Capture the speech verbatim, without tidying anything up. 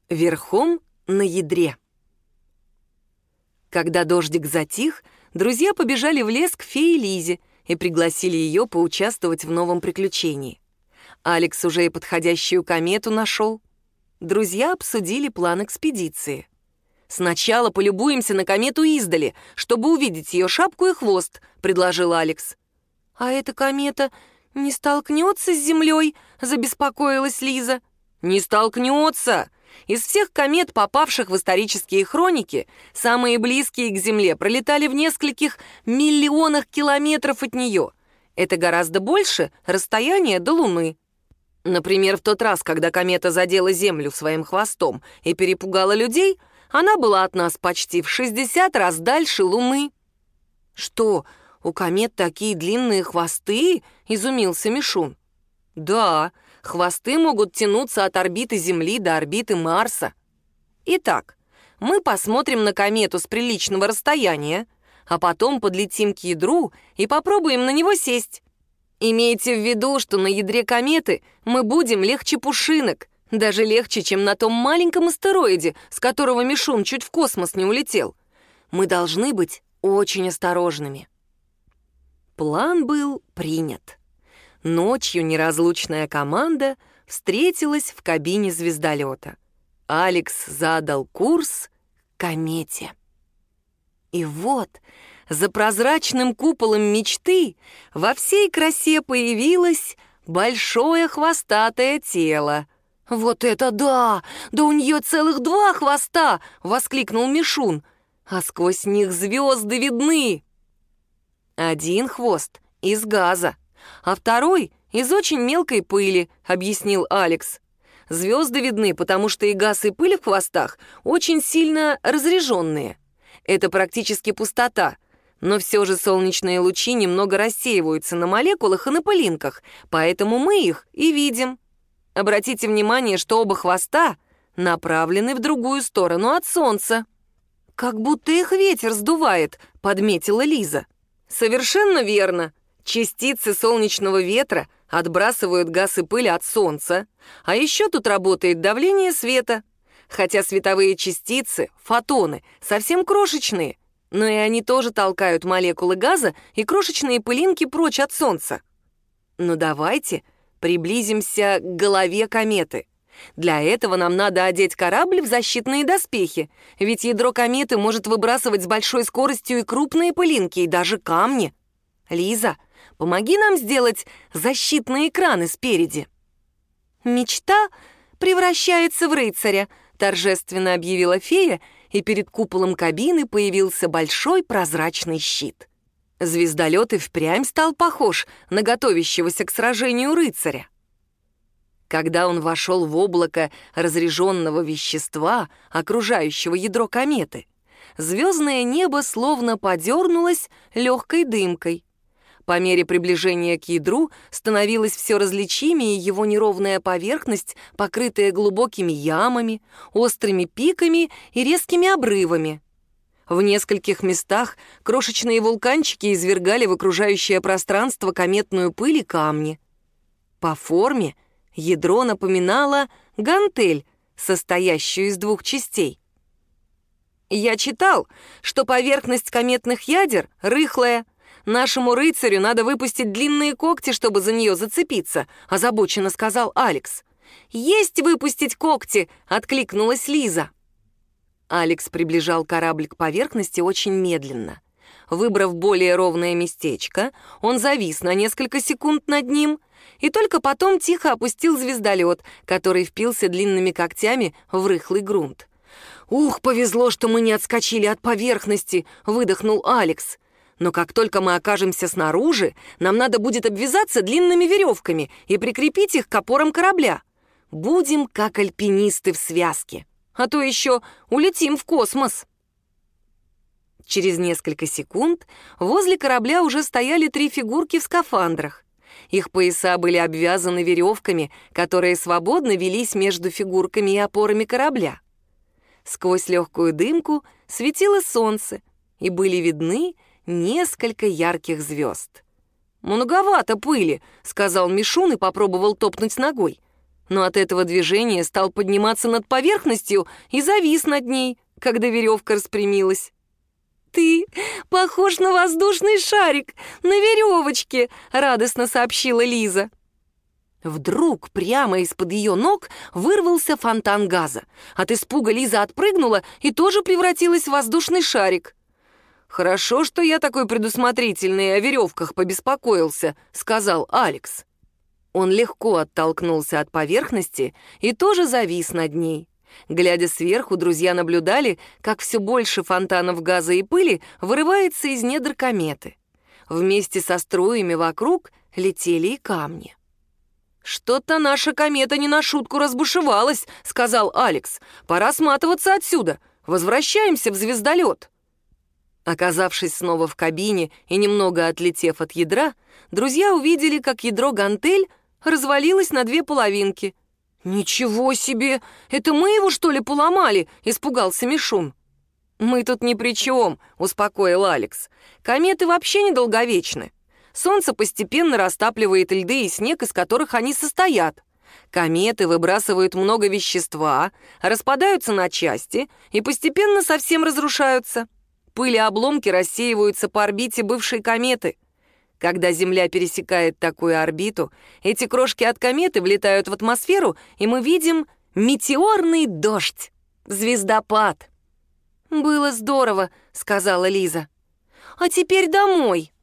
Верхом на ядре. Когда дождик затих, друзья побежали в лес к фее Лизе и пригласили ее поучаствовать в новом приключении. Алекс уже и подходящую комету нашел. Друзья обсудили план экспедиции. «Сначала полюбуемся на комету издали, чтобы увидеть ее шапку и хвост», — предложил Алекс. «А эта комета не столкнется с Землей?» — забеспокоилась Лиза. «Не столкнется! Из всех комет, попавших в исторические хроники, самые близкие к Земле пролетали в нескольких миллионах километров от нее. Это гораздо больше расстояния до Луны. Например, в тот раз, когда комета задела Землю своим хвостом и перепугала людей, она была от нас почти в шестьдесят раз дальше Луны». «Что, у комет такие длинные хвосты?» — изумился Мишун. «Да, хвосты могут тянуться от орбиты Земли до орбиты Марса. Итак, мы посмотрим на комету с приличного расстояния, а потом подлетим к ядру и попробуем на него сесть. Имейте в виду, что на ядре кометы мы будем легче пушинок, даже легче, чем на том маленьком астероиде, с которого Мишун чуть в космос не улетел. Мы должны быть очень осторожными». План был принят. Ночью неразлучная команда встретилась в кабине звездолета. Алекс задал курс к комете. И вот, за прозрачным куполом мечты во всей красе появилось большое хвостатое тело. «Вот это да! Да у нее целых два хвоста!» — воскликнул Мишун. «А сквозь них звезды видны!» «Один хвост из газа, а второй из очень мелкой пыли», — объяснил Алекс. «Звезды видны, потому что и газ, и пыль в хвостах очень сильно разряженные. Это практически пустота, но все же солнечные лучи немного рассеиваются на молекулах и на пылинках, поэтому мы их и видим. Обратите внимание, что оба хвоста направлены в другую сторону от Солнца». «Как будто их ветер сдувает», — подметила Лиза. «Совершенно верно. Частицы солнечного ветра отбрасывают газ и пыль от Солнца, а еще тут работает давление света. Хотя световые частицы, фотоны, совсем крошечные, но и они тоже толкают молекулы газа и крошечные пылинки прочь от Солнца. Ну давайте приблизимся к голове кометы. Для этого нам надо одеть корабль в защитные доспехи, ведь ядро кометы может выбрасывать с большой скоростью и крупные пылинки, и даже камни. Лиза, помоги нам сделать защитные экраны спереди». «Мечта превращается в рыцаря», — торжественно объявила фея, и перед куполом кабины появился большой прозрачный щит. Звездолет и впрямь стал похож на готовящегося к сражению рыцаря. Когда он вошел в облако разряженного вещества, окружающего ядро кометы, звездное небо словно подернулось легкой дымкой. По мере приближения к ядру становилось все различимее его неровная поверхность, покрытая глубокими ямами, острыми пиками и резкими обрывами. В нескольких местах крошечные вулканчики извергали в окружающее пространство кометную пыль и камни. По форме ядро напоминало гантель, состоящую из двух частей. «Я читал, что поверхность кометных ядер рыхлая. Нашему рыцарю надо выпустить длинные когти, чтобы за нее зацепиться», — озабоченно сказал Алекс. «Есть выпустить когти!» — откликнулась Лиза. Алекс приближал корабль к поверхности очень медленно. Выбрав более ровное местечко, он завис на несколько секунд над ним и только потом тихо опустил звездолет, который впился длинными когтями в рыхлый грунт. «Ух, повезло, что мы не отскочили от поверхности!» — выдохнул Алекс. «Но как только мы окажемся снаружи, нам надо будет обвязаться длинными веревками и прикрепить их к опорам корабля. Будем как альпинисты в связке, а то еще улетим в космос». Через несколько секунд возле корабля уже стояли три фигурки в скафандрах. Их пояса были обвязаны веревками, которые свободно велись между фигурками и опорами корабля. Сквозь легкую дымку светило солнце, и были видны несколько ярких звезд. «Многовато пыли», — сказал Мишун и попробовал топнуть ногой. но от этого движения стал подниматься над поверхностью и завис над ней, когда веревка распрямилась. «Ты похож на воздушный шарик, на веревочке», — радостно сообщила Лиза. Вдруг прямо из-под ее ног вырвался фонтан газа. От испуга Лиза отпрыгнула и тоже превратилась в воздушный шарик. «Хорошо, что я такой предусмотрительный и о веревках побеспокоился», — сказал Алекс. Он легко оттолкнулся от поверхности и тоже завис над ней. Глядя сверху, друзья наблюдали, как все больше фонтанов газа и пыли вырывается из недр кометы. Вместе со струями вокруг летели и камни. «Что-то наша комета не на шутку разбушевалась», — сказал Алекс. «Пора сматываться отсюда. Возвращаемся в звездолет». Оказавшись снова в кабине и немного отлетев от ядра, друзья увидели, как ядро-гантель развалилось на две половинки. «Ничего себе! Это мы его, что ли, поломали?» — испугался Мишун. «Мы тут ни при чем», — успокоил Алекс. «Кометы вообще недолговечны. Солнце постепенно растапливает льды и снег, из которых они состоят. Кометы выбрасывают много вещества, распадаются на части и постепенно совсем разрушаются. Пыль и обломки рассеиваются по орбите бывшей кометы. Когда Земля пересекает такую орбиту, эти крошки от кометы влетают в атмосферу, и мы видим метеорный дождь, звездопад». «Было здорово», — сказала Лиза. «А теперь домой».